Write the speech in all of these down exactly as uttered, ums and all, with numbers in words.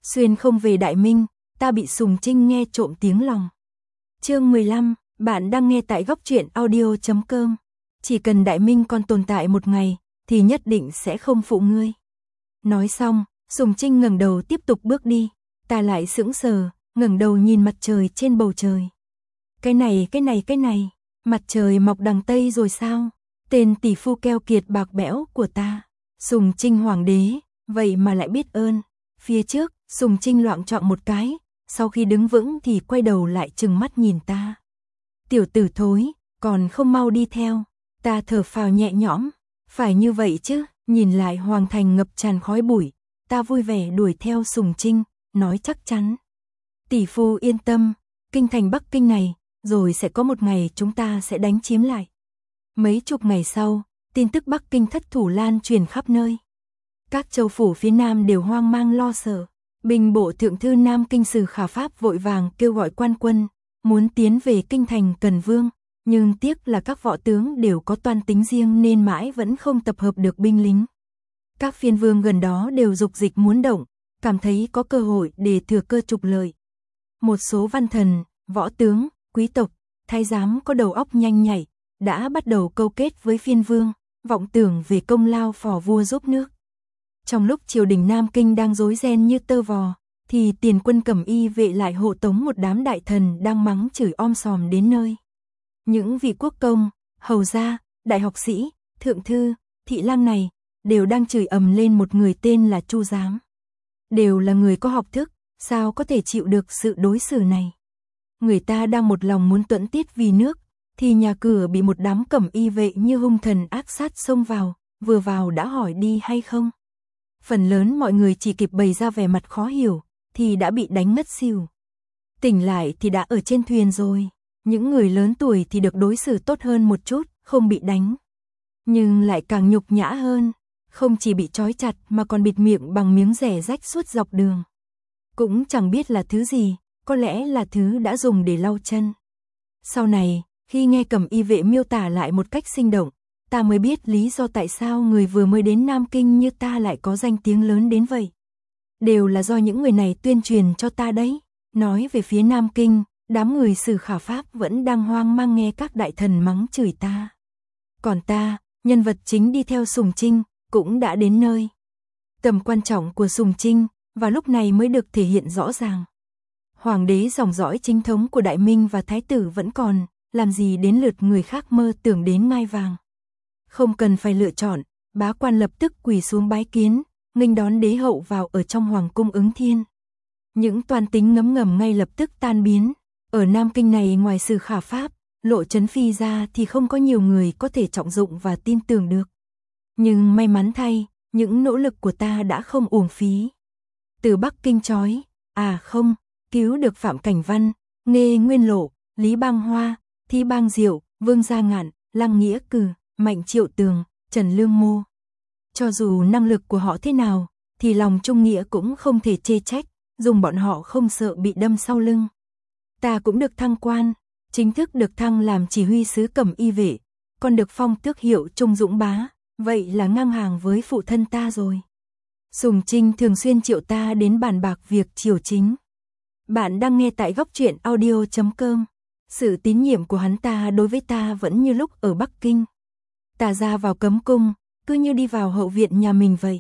Xuyên không về Đại Minh, ta bị Sùng Trinh nghe trộm tiếng lòng. Chương mười lăm, bạn đang nghe tại góc truyện audio chấm com. Chỉ cần Đại Minh còn tồn tại một ngày, thì nhất định sẽ không phụ ngươi. Nói xong, Sùng Trinh ngẩng đầu tiếp tục bước đi. Ta lại sững sờ, ngẩng đầu nhìn mặt trời trên bầu trời. Cái này, cái này, cái này, mặt trời mọc đằng Tây rồi sao? Tên tỷ phu keo kiệt bạc bẽo của ta. Sùng Trinh hoàng đế, vậy mà lại biết ơn. Phía trước, Sùng Trinh loạng choạng một cái, sau khi đứng vững thì quay đầu lại trừng mắt nhìn ta. Tiểu tử thối, còn không mau đi theo. Ta thở phào nhẹ nhõm, phải như vậy chứ, nhìn lại hoàng thành ngập tràn khói bụi, ta vui vẻ đuổi theo Sùng Trinh, nói chắc chắn. Tỷ phu yên tâm, kinh thành Bắc Kinh này, rồi sẽ có một ngày chúng ta sẽ đánh chiếm lại. Mấy chục ngày sau, tin tức Bắc Kinh thất thủ lan truyền khắp nơi. Các châu phủ phía Nam đều hoang mang lo sợ. Binh bộ thượng thư Nam Kinh Sử Khả Pháp vội vàng kêu gọi quan quân, muốn tiến về kinh thành Cần Vương, nhưng tiếc là các võ tướng đều có toan tính riêng nên mãi vẫn không tập hợp được binh lính. Các phiên vương gần đó đều dục dịch muốn động, cảm thấy có cơ hội để thừa cơ trục lợi. Một số văn thần, võ tướng, quý tộc, thái giám có đầu óc nhanh nhạy, đã bắt đầu câu kết với phiên vương, vọng tưởng về công lao phò vua giúp nước. Trong lúc triều đình Nam Kinh đang rối ren như tơ vò, thì tiền quân Cẩm Y vệ lại hộ tống một đám đại thần đang mắng chửi om sòm đến nơi. Những vị quốc công, hầu gia, đại học sĩ, thượng thư, thị lang này đều đang chửi ầm lên một người tên là Chu Giám. Đều là người có học thức, sao có thể chịu được sự đối xử này. Người ta đang một lòng muốn tuẫn tiết vì nước, thì nhà cửa bị một đám Cẩm Y vệ như hung thần ác sát xông vào, vừa vào đã hỏi đi hay không. Phần lớn mọi người chỉ kịp bày ra vẻ mặt khó hiểu, thì đã bị đánh ngất xỉu. Tỉnh lại thì đã ở trên thuyền rồi. Những người lớn tuổi thì được đối xử tốt hơn một chút, không bị đánh. Nhưng lại càng nhục nhã hơn, không chỉ bị trói chặt mà còn bịt miệng bằng miếng rẻ rách suốt dọc đường. Cũng chẳng biết là thứ gì, có lẽ là thứ đã dùng để lau chân. Sau này, khi nghe Cẩm Y vệ miêu tả lại một cách sinh động, ta mới biết lý do tại sao người vừa mới đến Nam Kinh như ta lại có danh tiếng lớn đến vậy. Đều là do những người này tuyên truyền cho ta đấy. Nói về phía Nam Kinh, đám người Sử Khả Pháp vẫn đang hoang mang nghe các đại thần mắng chửi ta. Còn ta, nhân vật chính đi theo Sùng Trinh, cũng đã đến nơi. Tầm quan trọng của Sùng Trinh, và lúc này mới được thể hiện rõ ràng. Hoàng đế dòng dõi chính thống của Đại Minh và Thái tử vẫn còn, làm gì đến lượt người khác mơ tưởng đến ngai vàng. Không cần phải lựa chọn, bá quan lập tức quỳ xuống bái kiến, nghênh đón đế hậu vào ở trong hoàng cung Ứng Thiên. Những toan tính ngấm ngầm ngay lập tức tan biến. Ở Nam Kinh này ngoài Sử Khả Pháp, Lộ Chấn Phi ra thì không có nhiều người có thể trọng dụng và tin tưởng được. Nhưng may mắn thay, những nỗ lực của ta đã không uổng phí. Từ Bắc Kinh trói, à không, cứu được Phạm Cảnh Văn, Nghê Nguyên Lộ, Lý Bang Hoa, Thi Bang Diệu, Vương Gia Ngạn, Lăng Nghĩa Cử, Mạnh Triệu Tường, Trần Lương Mô. Cho dù năng lực của họ thế nào, thì lòng trung nghĩa cũng không thể chê trách, dùng bọn họ không sợ bị đâm sau lưng. Ta cũng được thăng quan, chính thức được thăng làm chỉ huy sứ Cẩm Y vệ, còn được phong tước hiệu Trung Dũng Bá, vậy là ngang hàng với phụ thân ta rồi. Sùng Trinh thường xuyên triệu ta đến bàn bạc việc triều chính. Bạn đang nghe tại góc truyện audio chấm com. Sự tín nhiệm của hắn ta đối với ta vẫn như lúc ở Bắc Kinh. Ta ra vào cấm cung, cứ như đi vào hậu viện nhà mình vậy.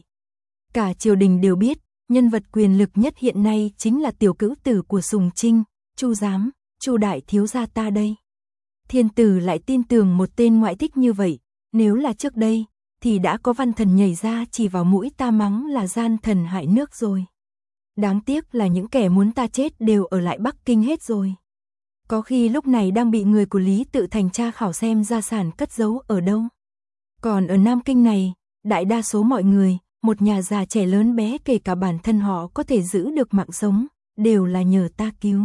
Cả triều đình đều biết, nhân vật quyền lực nhất hiện nay chính là tiểu cữu tử của Sùng Trinh, Chu Giám, Chu đại thiếu gia ta đây. Thiên tử lại tin tưởng một tên ngoại thích như vậy, nếu là trước đây, thì đã có văn thần nhảy ra chỉ vào mũi ta mắng là gian thần hại nước rồi. Đáng tiếc là những kẻ muốn ta chết đều ở lại Bắc Kinh hết rồi. Có khi lúc này đang bị người của Lý Tự Thành tra khảo xem gia sản cất giấu ở đâu. Còn ở Nam Kinh này, đại đa số mọi người, một nhà già trẻ lớn bé kể cả bản thân họ có thể giữ được mạng sống, đều là nhờ ta cứu.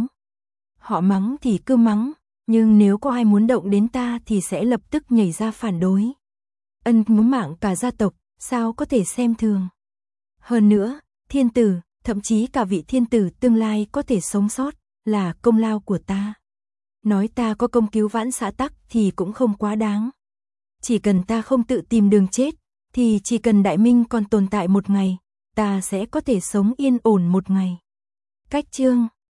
Họ mắng thì cứ mắng, nhưng nếu có ai muốn động đến ta thì sẽ lập tức nhảy ra phản đối. Ân cứu mạng cả gia tộc, sao có thể xem thường. Hơn nữa, thiên tử, thậm chí cả vị thiên tử tương lai có thể sống sót, là công lao của ta. Nói ta có công cứu vãn xã tắc thì cũng không quá đáng. Chỉ cần ta không tự tìm đường chết, thì chỉ cần Đại Minh còn tồn tại một ngày, ta sẽ có thể sống yên ổn một ngày. Cách chương